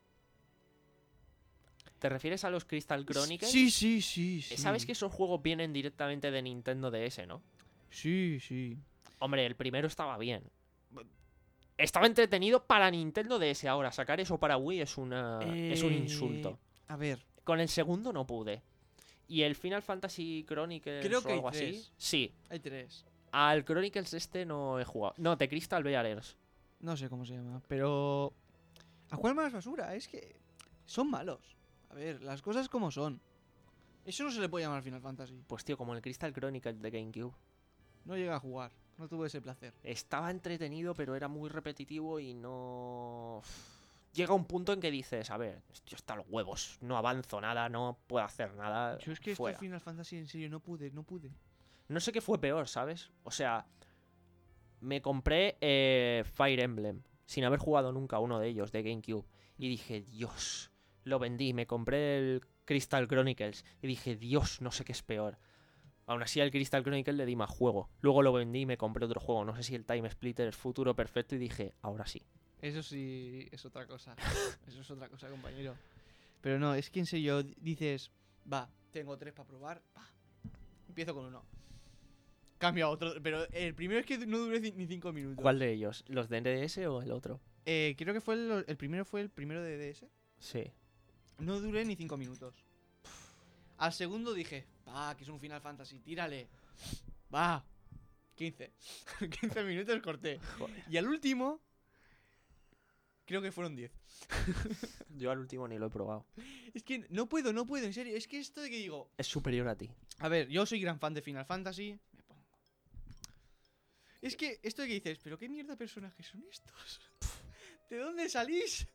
¿Te refieres a los Crystal Chronicles? Sí, sí, sí, Eh, sí. Sabes que esos juegos vienen directamente de Nintendo D S, ¿no? Sí, sí. Hombre, el primero estaba bien. Estaba entretenido para Nintendo D S. Ahora, sacar eso para Wii es una es un Eh, insulto. A ver, Con el segundo no pude. ¿Y el Final Fantasy Chronicles Creo o que hay algo así? tres. Sí. hay tres. Al Chronicles este no he jugado. No, The Crystal Bearers. No sé cómo se llama, pero... ¿A cuál más basura? Es que son malos. A ver, las cosas como son. Eso no se le puede llamar Final Fantasy. Pues tío, como el Crystal Chronicles de GameCube. No llegué a jugar, no tuve ese placer. Estaba entretenido, pero era muy repetitivo y no... Llega un punto en que dices, a ver, esto está a los huevos, no avanzo nada, no puedo hacer nada. Yo es que fuera. estos Final Fantasy en serio no pude, no pude. No sé qué fue peor, ¿sabes? O sea, me compré eh, Fire Emblem sin haber jugado nunca uno de ellos, de GameCube. Y dije, Dios, lo vendí. Me compré el Crystal Chronicles y dije, Dios, no sé qué es peor. Aún así al Crystal Chronicles le di más juego. Luego lo vendí y me compré otro juego. No sé si el Time Splitter es futuro perfecto y dije, ahora sí. Eso sí es otra cosa. Eso es otra cosa, compañero. Pero no, es que en serio dices, va, tengo tres para probar, va. Empiezo con uno. Cambio a otro, pero el primero es que no duré ci- ni cinco minutos. ¿Cuál de ellos? ¿Los de D S o el otro? Eh, creo que fue el, el primero fue el primero de D S. Sí. No duré ni cinco minutos. Al segundo dije, va, que es un Final Fantasy, tírale. Va. quince. quince minutos corté. Joder. Y al último, creo que fueron diez. Yo al último ni lo he probado. Es que no puedo, no puedo, en serio. Es que esto de que digo, Es superior a ti. a ver, yo soy gran fan de Final Fantasy. Me pongo. Es que esto de que dices, pero qué mierda de personajes son estos. ¿De dónde salís?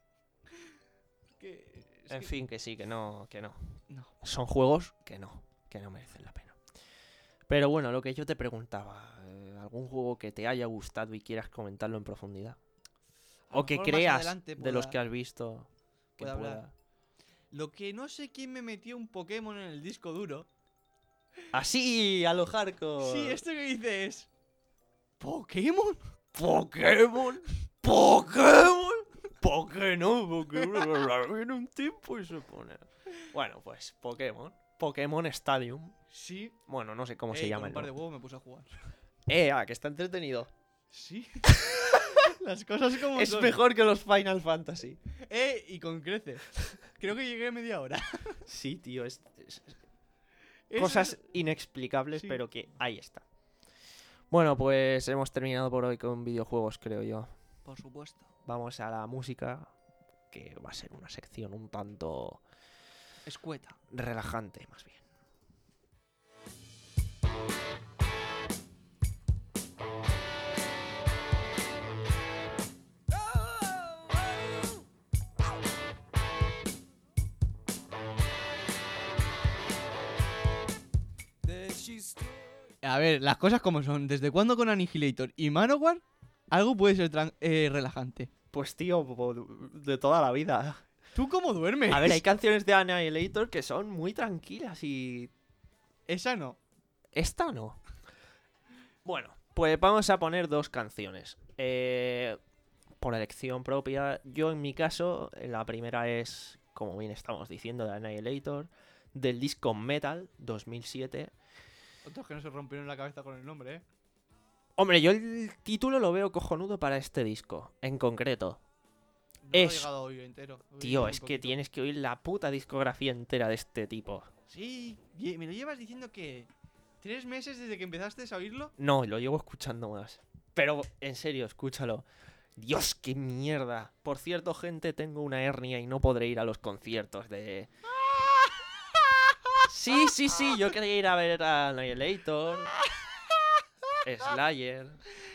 Que, es En que- fin, que sí, que no, que no. No. Son juegos que no, que no merecen la pena. Pero bueno, lo que yo te preguntaba, eh, ¿algún juego que te haya gustado y quieras comentarlo en profundidad? A lo O que mejor más creas adelante de los pueda- que has visto que pueda pueda. hablar. Lo que no sé quién me metió un Pokémon en el disco duro. ¡Así! ¡A lo hardcore! Sí, esto que dices. ¿Pokémon? ¡Pokémon! ¡Pokémon! ¿Por qué no? Pokémon viene un tipo y se pone... Bueno, pues Pokémon. Pokémon Stadium. Sí. Bueno, no sé cómo Ey, se con llama un el par de nombre. huevos me puse a jugar. Eh, ah, que está entretenido. Sí. Las cosas como Es son. mejor que los Final Fantasy. Eh, y con creces. Creo que llegué a media hora. Sí, tío, es, es- Es- cosas inexplicables, sí. pero que ahí está. Bueno, pues hemos terminado por hoy con videojuegos, creo yo. Por supuesto. Vamos a la música, que va a ser una sección un tanto Escueta. relajante, más bien. A ver, las cosas como son. ¿Desde cuándo con Annihilator y Manowar algo puede ser tran- eh, relajante? Pues tío, po- de toda la vida. ¿Tú cómo duermes? A ver, hay canciones de Annihilator que son muy tranquilas y Esa no. esta no. Bueno, pues vamos a poner dos canciones. Eh, por elección propia. Yo en mi caso, la primera es, como bien estamos diciendo, de Annihilator, del disco Metal dos mil siete. Otros que no se rompieron la cabeza con el nombre, ¿eh? Hombre, yo el título lo veo cojonudo para este disco, en concreto. No lo he Es- llegado a oír entero. He oído Tío, muy es que poquito. tienes que oír la puta discografía entera de este tipo. Sí, ye- me lo llevas diciendo que tres meses desde que empezaste a oírlo. No, lo llevo escuchando más. Pero, en serio, escúchalo. Dios, qué mierda. Por cierto, gente, tengo una hernia y no podré ir a los conciertos de... Sí, sí, sí, yo quería ir a ver a Annihilator, Slayer...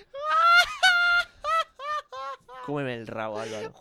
Cómeme el rabo, Álvaro.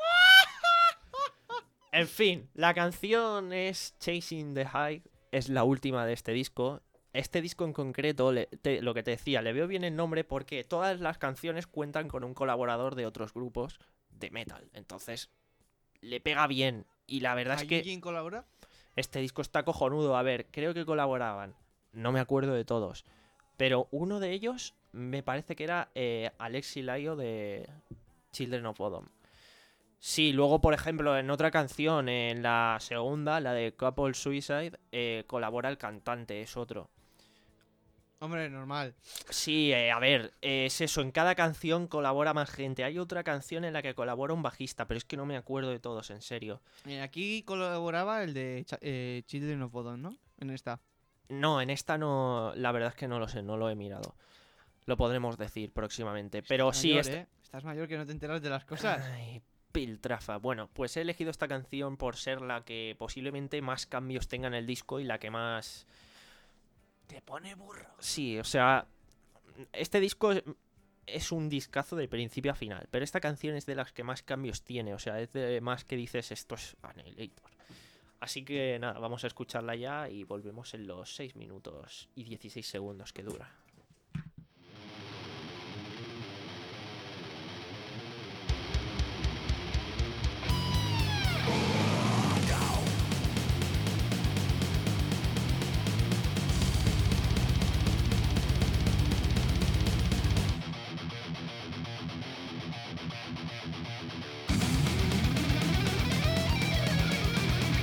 En fin, la canción es Chasing the High, es la última de este disco. Este disco en concreto, le- te- lo que te decía, le veo bien el nombre porque todas las canciones cuentan con un colaborador de otros grupos de metal. Entonces, le pega bien. Y la verdad es ¿Hay que quién colabora? este disco está cojonudo. A ver, creo que colaboraban. No me acuerdo de todos. Pero uno de ellos me parece que era eh, Alexi Laio de Children of Bodom. Sí, luego, por ejemplo, en otra canción, en la segunda, la de Couple Suicide, eh, colabora el cantante, es otro. Hombre, normal. Sí, eh, a ver, eh, es eso, en cada canción colabora más gente. Hay otra canción en la que colabora un bajista, pero es que no me acuerdo de todos, en serio. Eh, aquí colaboraba el de Cha- eh, Children of Bodom, ¿no? En esta. No, en esta no, la verdad es que no lo sé, no lo he mirado. Lo podremos decir próximamente. Pero Está sí, mayor, esta, ¿eh? Estás mayor que no te enteras de las cosas. Ay, piltrafa. Bueno, pues he elegido esta canción por ser la que posiblemente más cambios tenga en el disco y la que más... Te pone burro. Sí, o sea, este disco es, es un discazo de principio a final, pero esta canción es de las que más cambios tiene, o sea, es de más que dices esto es Annihilator. Así que nada, vamos a escucharla ya y volvemos en los seis minutos y dieciséis segundos que dura.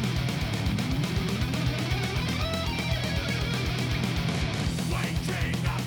Waking up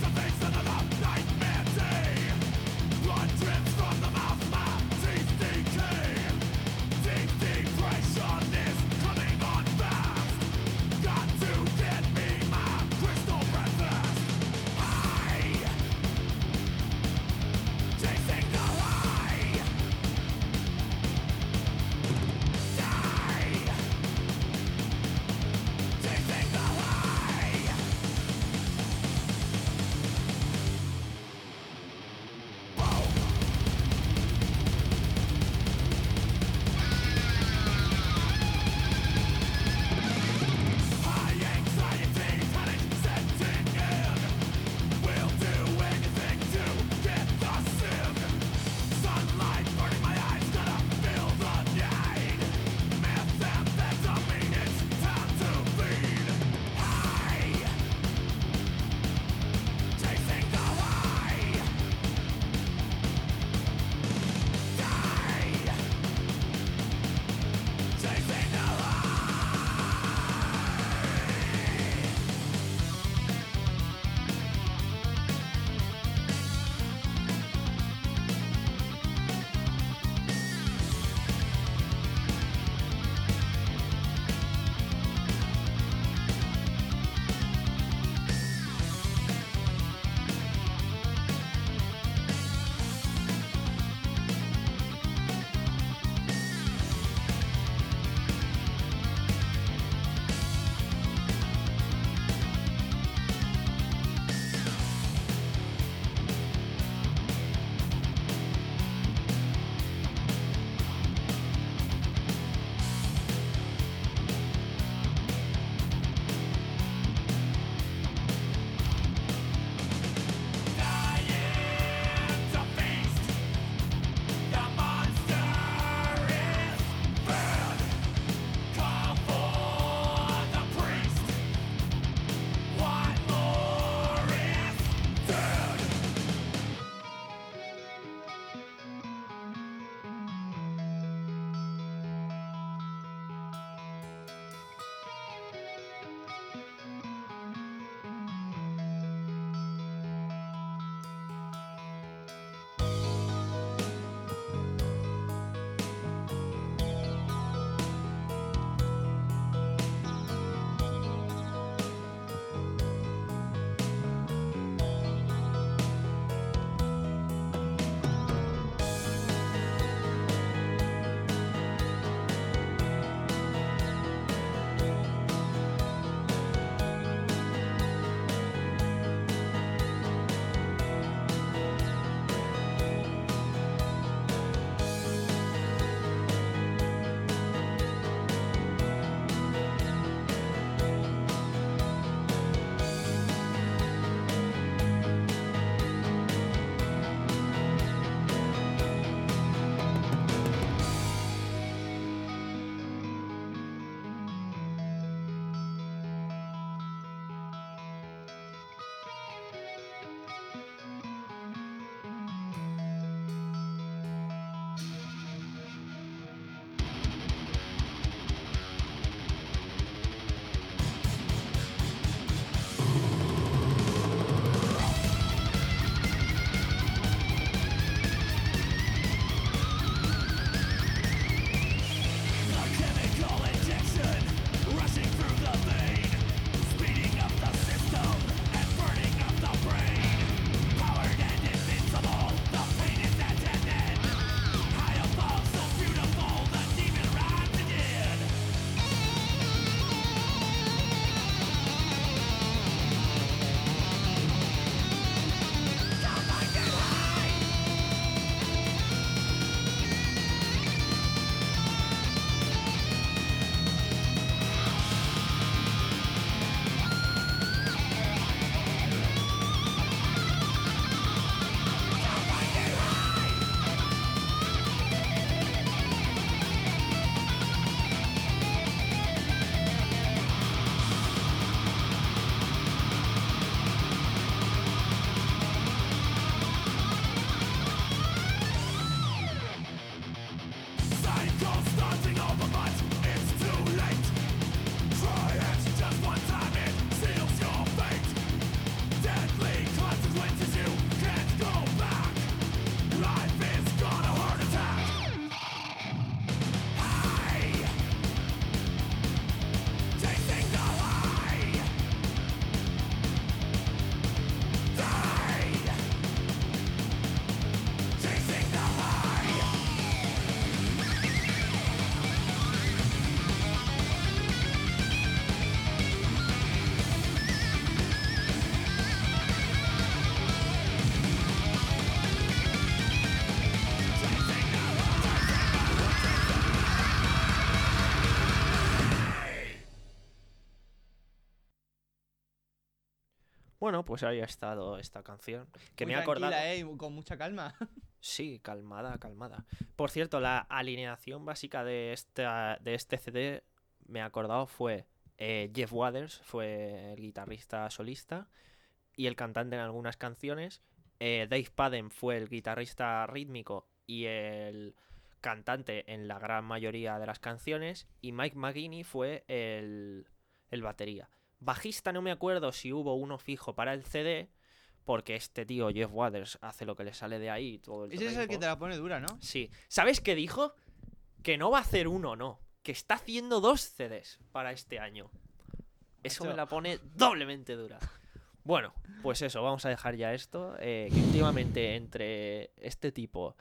Bueno, pues ahí ha estado esta canción. Que Muy me ha acordado. tranquila, eh, con mucha calma. Sí, calmada, calmada. Por cierto, la alineación básica de, esta, de este C D, me he acordado, fue eh, Jeff Waters, fue el guitarrista solista y el cantante en algunas canciones. Eh, Dave Padden fue el guitarrista rítmico y el cantante en la gran mayoría de las canciones. Y Mike McGuinney fue el, el batería. Bajista no me acuerdo si hubo uno fijo para el C D, porque este tío Jeff Waters hace lo que le sale de ahí todo el Ese es el tiempo. que te la pone dura, ¿no? Sí. ¿Sabes qué dijo? Que no va a hacer uno, no. Que está haciendo dos C Ds para este año. Eso Macho. me la pone doblemente dura. Bueno, pues eso, vamos a dejar ya esto. Eh, que últimamente entre este tipo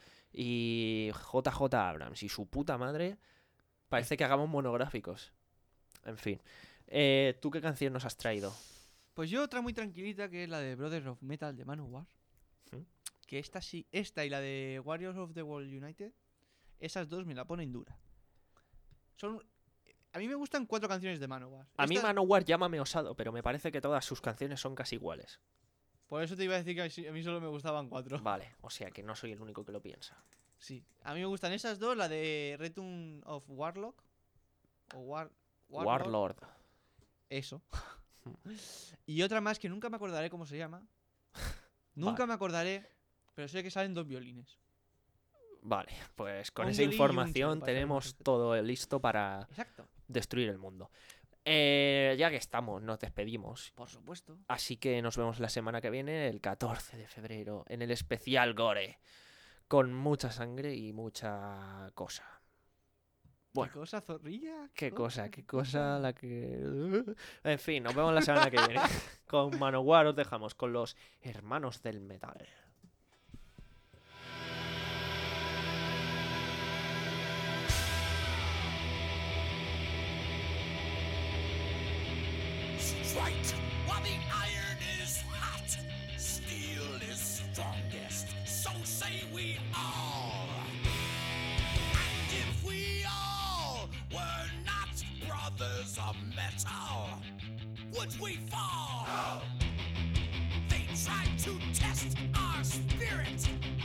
y J J Abrams y su puta madre, parece que hagamos monográficos. En fin. Eh, ¿Tú qué canción nos has traído? Pues yo otra muy tranquilita, que es la de Brothers of Metal de Manowar. ¿Mm? Que esta sí, esta y la de Warriors of the World United, esas dos me la ponen dura. Son... A mí me gustan cuatro canciones de Manowar. A mí Esta- Manowar llámame osado, pero me parece que todas sus canciones son casi iguales. Por eso te iba a decir que a mí- a mí solo me gustaban cuatro. Vale, o sea que no soy el único que lo piensa. Sí, a mí me gustan esas dos, la de Return of Warlock o War... Warlord. Warlord. Eso. Y otra más que nunca me acordaré cómo se llama. Nunca Vale. me acordaré, pero sé que salen dos violines. Vale, pues con Un esa violín y un información cello, para ser tenemos más todo listo para Exacto, destruir el mundo. Eh, ya que estamos, nos despedimos. por supuesto. Así que nos vemos la semana que viene, el catorce de febrero, en el especial Gore. Con mucha sangre y mucha cosa. Bueno. ¿Qué cosa, zorrilla? Qué cosa, qué cosa la que... En fin, nos vemos la semana que viene. Con Manowar os dejamos con los hermanos del metal. Strike while the iron is hot. Steel is strongest, so say we all. And if we all were not brothers of metal, would we fall? They tried to test our spirit,